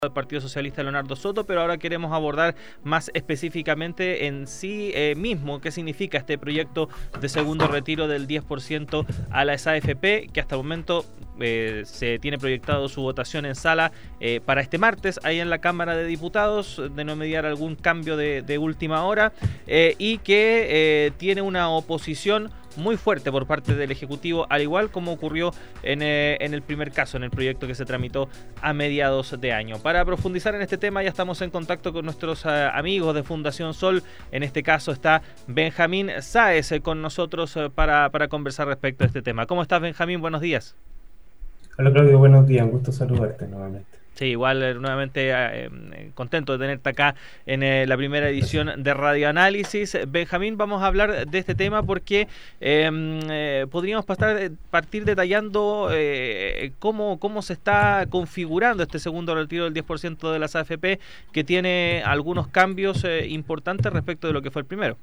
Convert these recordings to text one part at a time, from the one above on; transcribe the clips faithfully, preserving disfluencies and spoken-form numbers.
del Partido Socialista Leonardo Soto, pero ahora queremos abordar más específicamente en sí eh, mismo qué significa este proyecto de segundo retiro del diez por ciento a las A F P, que hasta el momento eh, se tiene proyectado su votación en sala eh, para este martes, ahí en la Cámara de Diputados, de no mediar algún cambio de, de última hora, eh, y que eh, tiene una oposición muy fuerte por parte del Ejecutivo, al igual como ocurrió en, eh, en el primer caso, en el proyecto que se tramitó a mediados de año. Para profundizar en este tema ya estamos en contacto con nuestros uh, amigos de Fundación Sol. En este caso está Benjamín Sáez eh, con nosotros uh, para, para conversar respecto a este tema. ¿Cómo estás, Benjamín? Buenos días. Hola Claudio, buenos días, un gusto saludarte nuevamente. Sí, igual eh, nuevamente eh, contento de tenerte acá en eh, la primera edición Gracias. de Radio Análisis. Benjamín, vamos a hablar de este tema porque eh, eh, podríamos pasar, partir detallando eh, cómo, cómo se está configurando este segundo retiro del diez por ciento de las A F P, que tiene algunos cambios eh, importantes respecto de lo que fue el primero.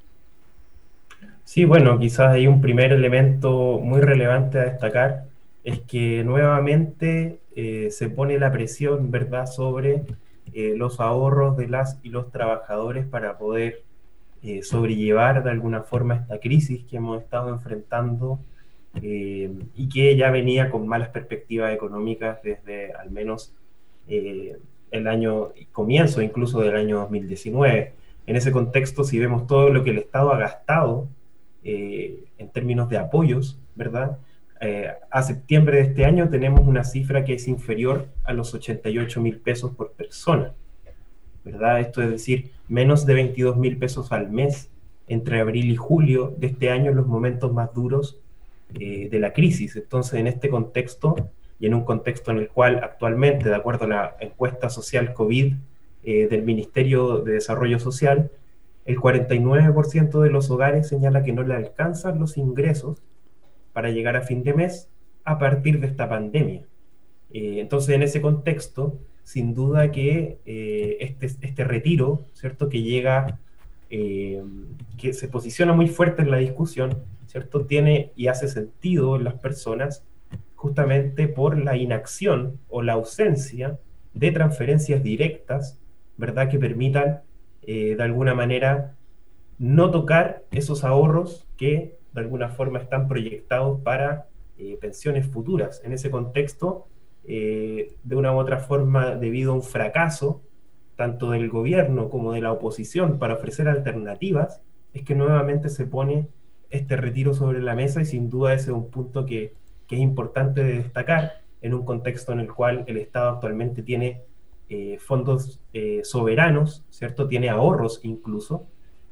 Sí, bueno, quizás hay un primer elemento muy relevante a destacar, es que nuevamente eh, se pone la presión, ¿verdad?, sobre eh, los ahorros de las y los trabajadores para poder eh, sobrellevar de alguna forma esta crisis que hemos estado enfrentando eh, y que ya venía con malas perspectivas económicas desde al menos eh, el año, comienzo incluso del año dos mil diecinueve. En ese contexto, si vemos todo lo que el Estado ha gastado eh, en términos de apoyos, ¿verdad? Eh, a septiembre de este año tenemos una cifra que es inferior a los ochenta y ocho mil pesos por persona, ¿verdad? Esto es decir, menos de veintidós mil pesos al mes entre abril y julio de este año, en los momentos más duros eh, de la crisis. Entonces, en este contexto, y en un contexto en el cual actualmente, de acuerdo a la encuesta social COVID eh, del Ministerio de Desarrollo Social, el cuarenta y nueve por ciento de los hogares señala que no le alcanzan los ingresos para llegar a fin de mes a partir de esta pandemia. Eh, entonces, en ese contexto, sin duda que eh, este, este retiro, ¿cierto?, que llega, eh, que se posiciona muy fuerte en la discusión, ¿cierto?, tiene y hace sentido en las personas justamente por la inacción o la ausencia de transferencias directas, ¿verdad?, que permitan eh, de alguna manera no tocar esos ahorros que de alguna forma están proyectados para eh, pensiones futuras. En ese contexto, eh, de una u otra forma, debido a un fracaso tanto del gobierno como de la oposición para ofrecer alternativas, es que nuevamente se pone este retiro sobre la mesa y sin duda ese es un punto que, que es importante de destacar en un contexto en el cual el Estado actualmente tiene eh, fondos eh, soberanos, ¿cierto? Tiene ahorros incluso,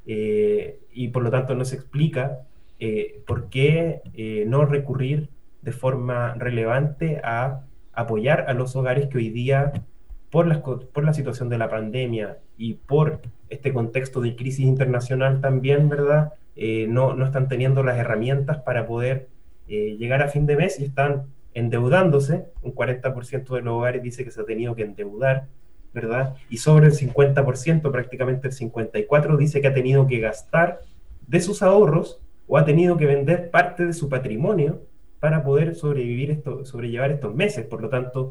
eh, y por lo tanto no se explica eh, por qué eh, no recurrir de forma relevante a apoyar a los hogares que hoy día, por la, por la situación de la pandemia y por este contexto de crisis internacional también, ¿verdad? Eh, no, no están teniendo las herramientas para poder eh, llegar a fin de mes y están endeudándose. Un cuarenta por ciento de los hogares dice que se ha tenido que endeudar, ¿verdad? Y sobre el cincuenta por ciento, prácticamente el cincuenta y cuatro por ciento, dice que ha tenido que gastar de sus ahorros o ha tenido que vender parte de su patrimonio para poder sobrevivir esto, sobrellevar estos meses. Por lo tanto,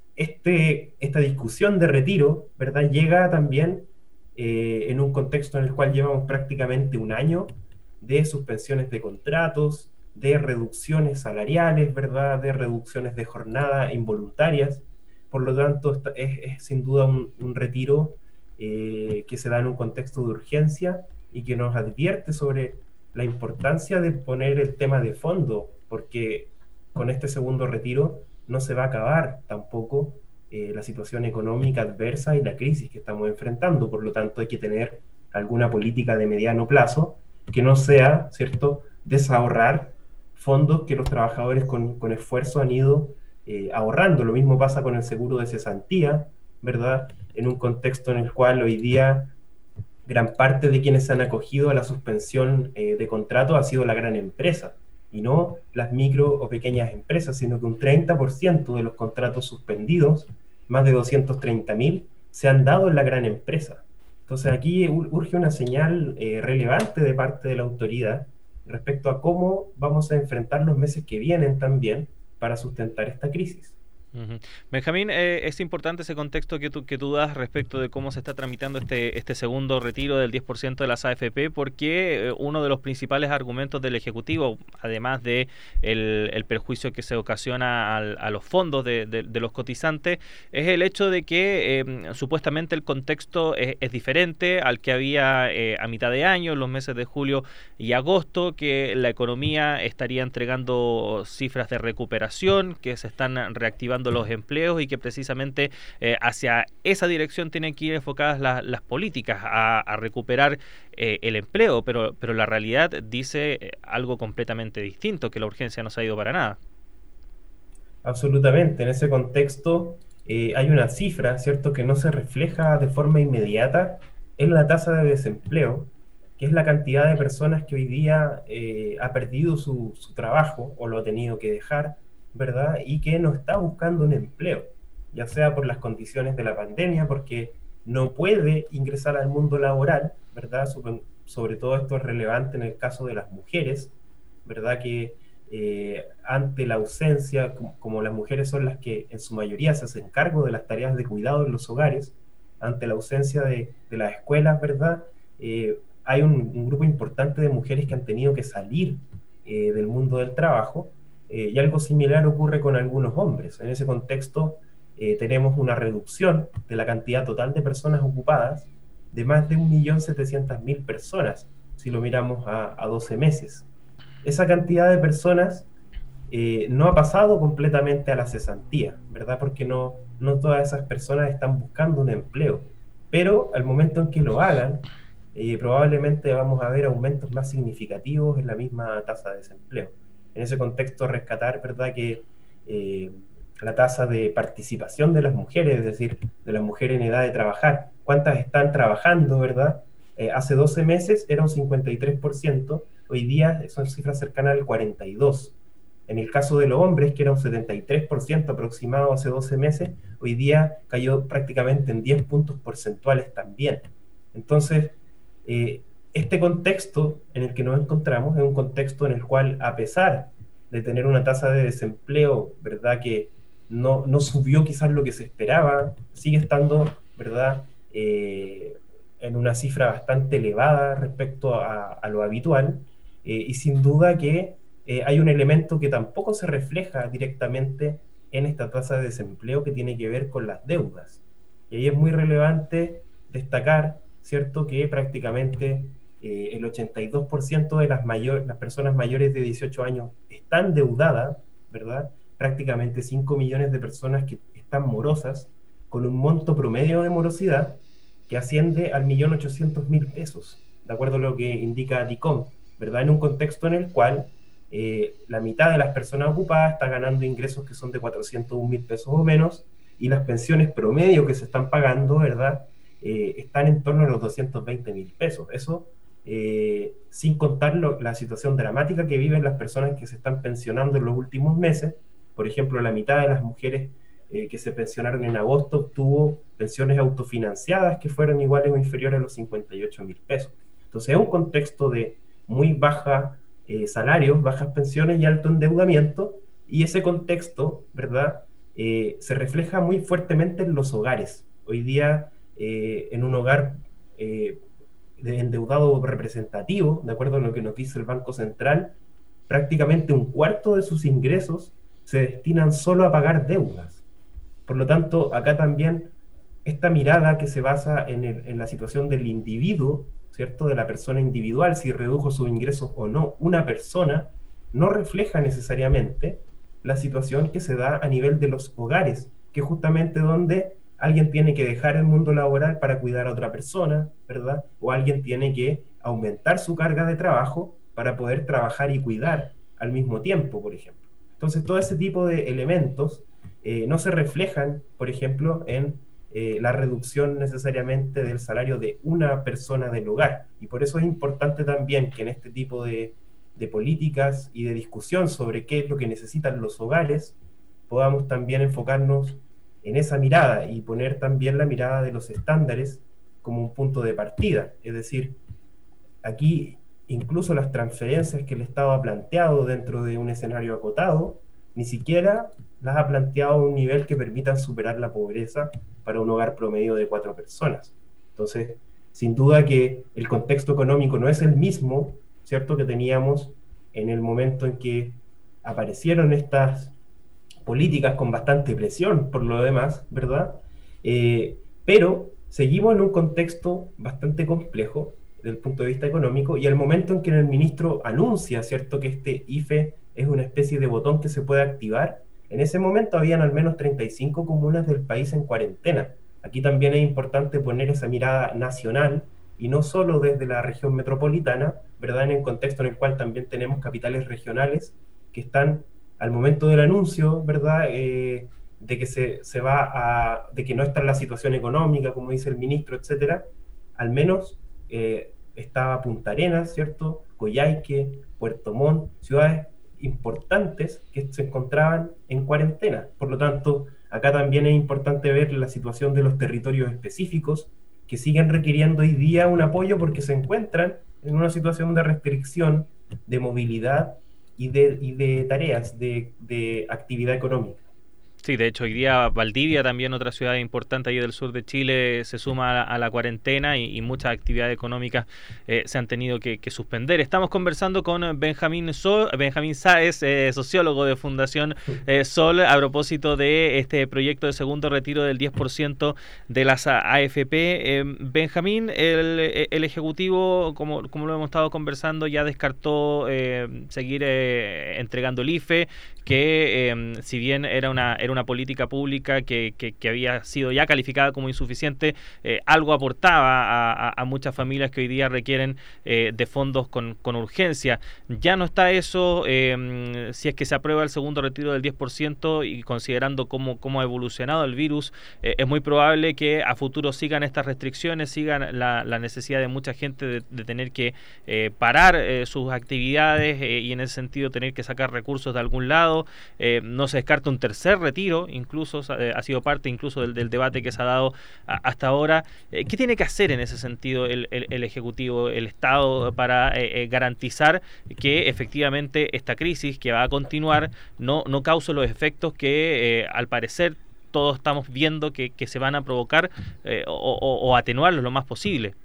este, esta discusión de retiro, ¿verdad?, llega también eh, en un contexto en el cual llevamos prácticamente un año de suspensiones de contratos, de reducciones salariales, ¿verdad?, de reducciones de jornada involuntarias. Por lo tanto, es, es sin duda un, un retiro eh, que se da en un contexto de urgencia y que nos advierte sobre la importancia de poner el tema de fondo, porque con este segundo retiro no se va a acabar tampoco eh, la situación económica adversa y la crisis que estamos enfrentando. Por lo tanto, hay que tener alguna política de mediano plazo que no sea, ¿cierto?, desahorrar fondos que los trabajadores con, con esfuerzo han ido eh, ahorrando. Lo mismo pasa con el seguro de cesantía, ¿verdad?, en un contexto en el cual hoy día gran parte de quienes se han acogido a la suspensión eh, de contrato ha sido la gran empresa, y no las micro o pequeñas empresas, sino que un treinta por ciento de los contratos suspendidos, más de doscientos treinta mil, se han dado en la gran empresa. Entonces aquí urge una señal eh, relevante de parte de la autoridad respecto a cómo vamos a enfrentar los meses que vienen también para sustentar esta crisis. Ujú. Benjamín, eh, es importante ese contexto que tú, que tú das respecto de cómo se está tramitando este, este segundo retiro del diez por ciento de las A F P, porque eh, uno de los principales argumentos del Ejecutivo, además de el, el perjuicio que se ocasiona al, a los fondos de, de, de los cotizantes, es el hecho de que eh, supuestamente el contexto es, es diferente al que había eh, a mitad de año, en los meses de julio y agosto, que la economía estaría entregando cifras de recuperación, que se están reactivando los empleos y que precisamente eh, hacia esa dirección tienen que ir enfocadas la, las políticas a, a recuperar eh, el empleo, pero, pero la realidad dice eh, algo completamente distinto, que la urgencia no se ha ido para nada. Absolutamente, en ese contexto eh, hay una cifra, ¿cierto?, que no se refleja de forma inmediata en la tasa de desempleo, que es la cantidad de personas que hoy día eh, ha perdido su, su trabajo o lo ha tenido que dejar, ¿verdad? Y que no está buscando un empleo, ya sea por las condiciones de la pandemia, porque no puede ingresar al mundo laboral, ¿verdad? Sobre, sobre todo esto es relevante en el caso de las mujeres, ¿verdad? Que eh, ante la ausencia, como, como las mujeres son las que en su mayoría se hacen cargo de las tareas de cuidado en los hogares, ante la ausencia de, de las escuelas, ¿verdad? Eh, hay un, un, grupo importante de mujeres que han tenido que salir eh, del mundo del trabajo, eh, y algo similar ocurre con algunos hombres. En ese contexto eh, tenemos una reducción de la cantidad total de personas ocupadas de más de un millón setecientas mil personas, si lo miramos a, a doce meses. Esa cantidad de personas eh, no ha pasado completamente a la cesantía, ¿verdad? Porque no, no todas esas personas están buscando un empleo, pero al momento en que lo hagan, eh, probablemente vamos a ver aumentos más significativos en la misma tasa de desempleo. En ese contexto, rescatar, ¿verdad?, que eh, la tasa de participación de las mujeres, es decir, de las mujeres en edad de trabajar, cuántas están trabajando, ¿verdad? Eh, hace doce meses era un cincuenta y tres por ciento, hoy día son cifras cercanas al cuarenta y dos por ciento. En el caso de los hombres, que era un setenta y tres por ciento aproximado hace doce meses, hoy día cayó prácticamente en diez puntos porcentuales también. Entonces, eh, este contexto en el que nos encontramos es un contexto en el cual, a pesar de tener una tasa de desempleo, ¿verdad?, que no, no subió quizás lo que se esperaba, sigue estando, ¿verdad?, eh, en una cifra bastante elevada respecto a, a lo habitual, eh, y sin duda que eh, hay un elemento que tampoco se refleja directamente en esta tasa de desempleo que tiene que ver con las deudas. Y ahí es muy relevante destacar, ¿cierto?, que prácticamente eh, el ochenta y dos por ciento de las, mayor, las personas mayores de dieciocho años están deudadas, ¿verdad? Prácticamente cinco millones de personas que están morosas, con un monto promedio de morosidad que asciende al millón ochocientos mil pesos, de acuerdo a lo que indica DICOM, ¿verdad? En un contexto en el cual eh, la mitad de las personas ocupadas está ganando ingresos que son de cuatrocientos un mil pesos o menos, y las pensiones promedio que se están pagando, ¿verdad?, eh, están en torno a los doscientos veinte mil pesos. Eso eh, sin contar lo, la situación dramática que viven las personas que se están pensionando en los últimos meses. Por ejemplo, la mitad de las mujeres eh, que se pensionaron en agosto obtuvo pensiones autofinanciadas que fueron iguales o inferiores a los cincuenta y ocho mil pesos. Entonces es un contexto de muy baja eh, salarios, bajas pensiones y alto endeudamiento, y ese contexto, ¿verdad?, eh, se refleja muy fuertemente en los hogares. Hoy día, eh, en un hogar eh, de endeudado representativo, de acuerdo a lo que nos dice el Banco Central, prácticamente un cuarto de sus ingresos se destinan solo a pagar deudas. Por lo tanto, acá también esta mirada que se basa en, el, en la situación del individuo, ¿cierto?, de la persona individual, si redujo sus ingresos o no, una persona, no refleja necesariamente la situación que se da a nivel de los hogares, que es justamente donde alguien tiene que dejar el mundo laboral para cuidar a otra persona, ¿verdad? O alguien tiene que aumentar su carga de trabajo para poder trabajar y cuidar al mismo tiempo, por ejemplo. Entonces, todo ese tipo de elementos eh, no se reflejan, por ejemplo, en eh, la reducción necesariamente del salario de una persona del hogar. Y por eso es importante también que en este tipo de, de políticas y de discusión sobre qué es lo que necesitan los hogares, podamos también enfocarnos en esa mirada y poner también la mirada de los estándares como un punto de partida. Es decir, aquí incluso las transferencias que el Estado ha planteado dentro de un escenario acotado ni siquiera las ha planteado a un nivel que permitan superar la pobreza para un hogar promedio de cuatro personas. Entonces, sin duda que el contexto económico no es el mismo, ¿cierto?, que teníamos en el momento en que aparecieron estas políticas con bastante presión por lo demás, ¿verdad? Eh, pero seguimos en un contexto bastante complejo desde el punto de vista económico, y al momento en que el ministro anuncia, ¿cierto?, que este I F E es una especie de botón que se puede activar, en ese momento habían al menos treinta y cinco comunas del país en cuarentena. Aquí también es importante poner esa mirada nacional y no solo desde la región metropolitana, ¿verdad?, en el contexto en el cual también tenemos capitales regionales que están al momento del anuncio, ¿verdad?, eh, de que se, se va a, de que no está en la situación económica, como dice el ministro, etcétera, al menos eh, estaba Punta Arenas, ¿cierto?, Coyhaique, Puerto Montt, ciudades importantes que se encontraban en cuarentena. Por lo tanto, acá también es importante ver la situación de los territorios específicos que siguen requiriendo hoy día un apoyo porque se encuentran en una situación de restricción de movilidad y de, y de tareas, de, de actividad económica. Sí, de hecho, hoy día Valdivia, también otra ciudad importante ahí del sur de Chile, se suma a la, a la cuarentena y, y muchas actividades económicas eh, se han tenido que, que suspender. Estamos conversando con Benjamín, Sol, Benjamín Sáez, eh, sociólogo de Fundación eh, Sol, a propósito de este proyecto de segundo retiro del diez por ciento de las A F P. Eh, Benjamín, el, el Ejecutivo, como, como lo hemos estado conversando, ya descartó eh, seguir eh, entregando el I F E, que eh, si bien era una, era una política pública que, que, que había sido ya calificada como insuficiente, eh, algo aportaba a, a, a muchas familias que hoy día requieren eh, de fondos con, con urgencia. Ya no está eso, eh, si es que se aprueba el segundo retiro del diez por ciento y considerando cómo, cómo ha evolucionado el virus, eh, es muy probable que a futuro sigan estas restricciones, sigan la, la necesidad de mucha gente de, de tener que eh, parar eh, sus actividades eh, y en ese sentido tener que sacar recursos de algún lado. Eh, no se descarta un tercer retiro, incluso eh, ha sido parte incluso del, del debate que se ha dado a, hasta ahora. Eh, ¿Qué tiene que hacer en ese sentido el, el, el Ejecutivo, el Estado, para eh, eh, garantizar que efectivamente esta crisis que va a continuar no, no cause los efectos que eh, al parecer todos estamos viendo que, que se van a provocar eh, o, o, o atenuarlos lo más posible?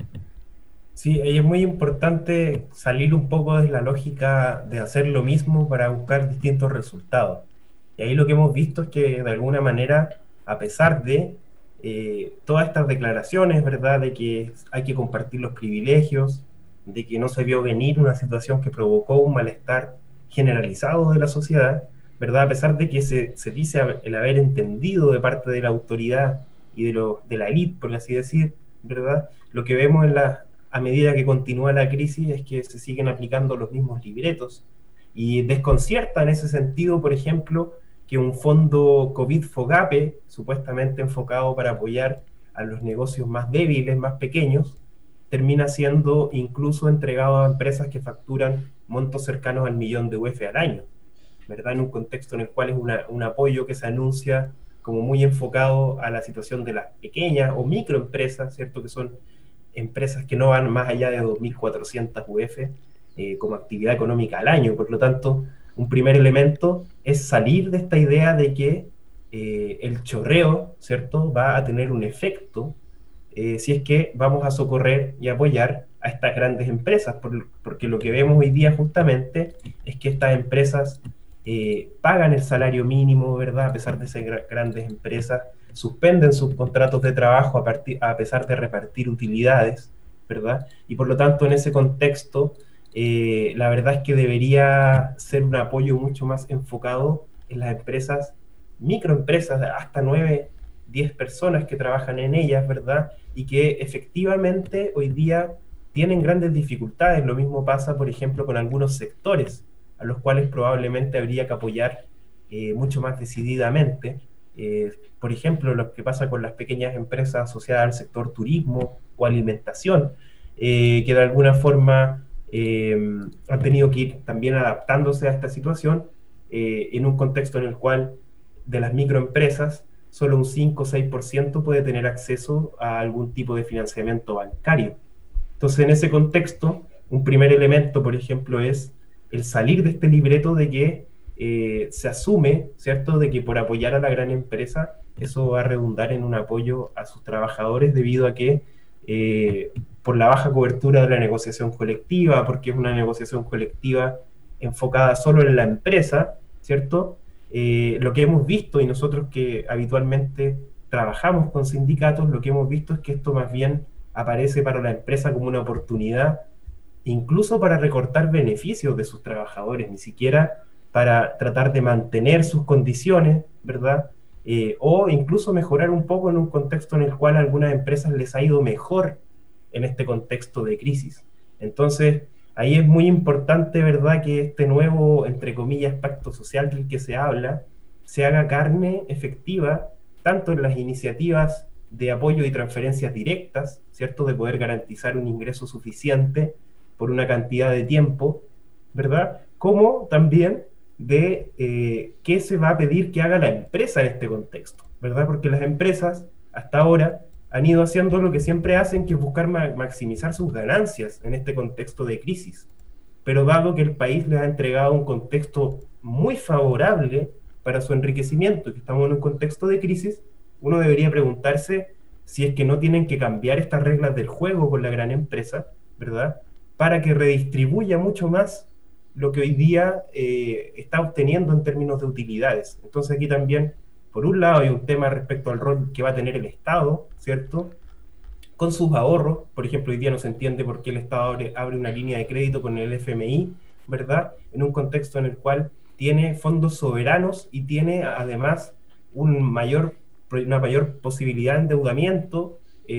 Sí, es muy importante salir un poco de la lógica de hacer lo mismo para buscar distintos resultados. Y ahí lo que hemos visto es que de alguna manera, a pesar de eh, todas estas declaraciones, ¿verdad?, de que hay que compartir los privilegios, de que no se vio venir una situación que provocó un malestar generalizado de la sociedad, ¿verdad?, a pesar de que se, se dice el haber entendido de parte de la autoridad y de, lo, de la élite, por así decir, ¿verdad?, lo que vemos en la a medida que continúa la crisis es que se siguen aplicando los mismos libretos y desconcierta en ese sentido, por ejemplo, que un fondo COVID-FOGAPE, supuestamente enfocado para apoyar a los negocios más débiles, más pequeños, termina siendo incluso entregado a empresas que facturan montos cercanos al millón de U F al año, ¿verdad?, en un contexto en el cual es una, un apoyo que se anuncia como muy enfocado a la situación de las pequeñas o microempresas, ¿cierto?, que son empresas que no van más allá de dos mil cuatrocientas U F eh, como actividad económica al año. Por lo tanto, un primer elemento es salir de esta idea de que eh, el chorreo, ¿cierto?, va a tener un efecto eh, si es que vamos a socorrer y apoyar a estas grandes empresas, por, porque lo que vemos hoy día justamente es que estas empresas eh, pagan el salario mínimo, ¿verdad?, a pesar de ser gra grandes empresas, suspenden sus contratos de trabajo a, partir, a pesar de repartir utilidades, ¿verdad? Y por lo tanto, en ese contexto, eh, la verdad es que debería ser un apoyo mucho más enfocado en las empresas, microempresas de hasta nueve, diez personas que trabajan en ellas, ¿verdad? Y que efectivamente hoy día tienen grandes dificultades. Lo mismo pasa, por ejemplo, con algunos sectores, a los cuales probablemente habría que apoyar eh, mucho más decididamente. Eh, por ejemplo, lo que pasa con las pequeñas empresas asociadas al sector turismo o alimentación, eh, que de alguna forma eh, han tenido que ir también adaptándose a esta situación eh, en un contexto en el cual de las microempresas solo un cinco o seis por ciento puede tener acceso a algún tipo de financiamiento bancario. Entonces, en ese contexto, un primer elemento, por ejemplo, es el salir de este libreto de que eh, se asume, ¿cierto?, de que por apoyar a la gran empresa, eso va a redundar en un apoyo a sus trabajadores debido a que eh, por la baja cobertura de la negociación colectiva, porque es una negociación colectiva enfocada solo en la empresa, ¿cierto? Eh, lo que hemos visto, y nosotros que habitualmente trabajamos con sindicatos, lo que hemos visto es que esto más bien aparece para la empresa como una oportunidad, incluso para recortar beneficios de sus trabajadores, ni siquiera para tratar de mantener sus condiciones, ¿verdad? Eh, o incluso mejorar un poco en un contexto en el cual a algunas empresas les ha ido mejor en este contexto de crisis. Entonces, ahí es muy importante, ¿verdad?, que este nuevo, entre comillas, pacto social del que se habla, se haga carne efectiva, tanto en las iniciativas de apoyo y transferencias directas, ¿cierto?, de poder garantizar un ingreso suficiente por una cantidad de tiempo, ¿verdad?, como también de eh, qué se va a pedir que haga la empresa en este contexto, ¿verdad? Porque las empresas hasta ahora han ido haciendo lo que siempre hacen, que es buscar ma maximizar sus ganancias en este contexto de crisis. Pero dado que el país les ha entregado un contexto muy favorable para su enriquecimiento, que estamos en un contexto de crisis, uno debería preguntarse si es que no tienen que cambiar estas reglas del juego con la gran empresa, ¿verdad?, para que redistribuya mucho más lo que hoy día eh, está obteniendo en términos de utilidades. Entonces aquí también, por un lado, hay un tema respecto al rol que va a tener el Estado, ¿cierto?, con sus ahorros. Por ejemplo, hoy día no se entiende por qué el Estado abre, abre una línea de crédito con el F M I, ¿verdad?, en un contexto en el cual tiene fondos soberanos y tiene además un mayor, una mayor posibilidad de endeudamiento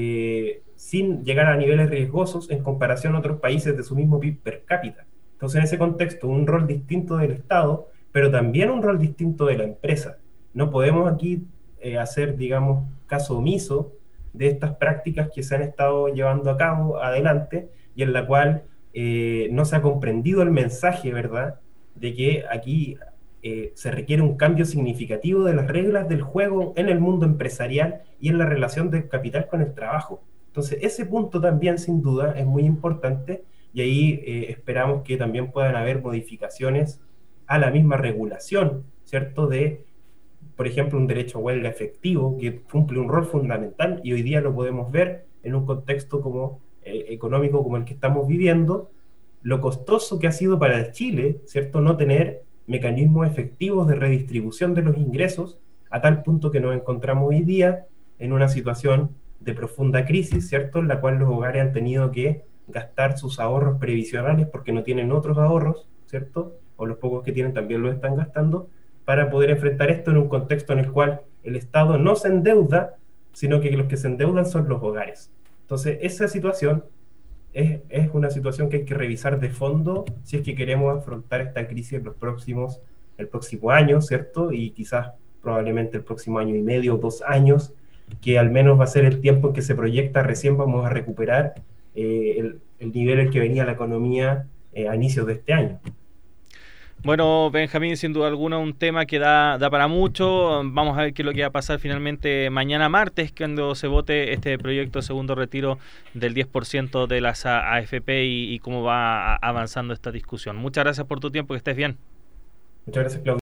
eh, sin llegar a niveles riesgosos en comparación a otros países de su mismo P I B per cápita. Entonces, en ese contexto, un rol distinto del Estado, pero también un rol distinto de la empresa. No podemos aquí eh, hacer, digamos, caso omiso de estas prácticas que se han estado llevando a cabo adelante y en la cual eh, no se ha comprendido el mensaje, ¿verdad?, de que aquí eh, se requiere un cambio significativo de las reglas del juego en el mundo empresarial y en la relación del capital con el trabajo. Entonces, ese punto también, sin duda, es muy importante y ahí eh, esperamos que también puedan haber modificaciones a la misma regulación, ¿cierto?, de, por ejemplo, un derecho a huelga efectivo que cumple un rol fundamental y hoy día lo podemos ver en un contexto como, eh, económico como el que estamos viviendo, lo costoso que ha sido para Chile, ¿cierto?, no tener mecanismos efectivos de redistribución de los ingresos, a tal punto que nos encontramos hoy día en una situación de profunda crisis, ¿cierto?, en la cual los hogares han tenido que gastar sus ahorros previsionales porque no tienen otros ahorros, ¿cierto?, o los pocos que tienen también los están gastando, para poder enfrentar esto en un contexto en el cual el Estado no se endeuda, sino que los que se endeudan son los hogares. Entonces, esa situación es, es una situación que hay que revisar de fondo si es que queremos afrontar esta crisis en los próximos, el próximo año, ¿cierto?, y quizás probablemente el próximo año y medio o dos años, que al menos va a ser el tiempo en que se proyecta, recién vamos a recuperar eh, el, el nivel en que venía la economía eh, a inicios de este año. Bueno, Benjamín, sin duda alguna un tema que da, da para mucho. Vamos a ver qué es lo que va a pasar finalmente mañana martes, cuando se vote este proyecto de segundo retiro del diez por ciento de las A F P y, y cómo va avanzando esta discusión. Muchas gracias por tu tiempo, que estés bien. Muchas gracias, Claudio.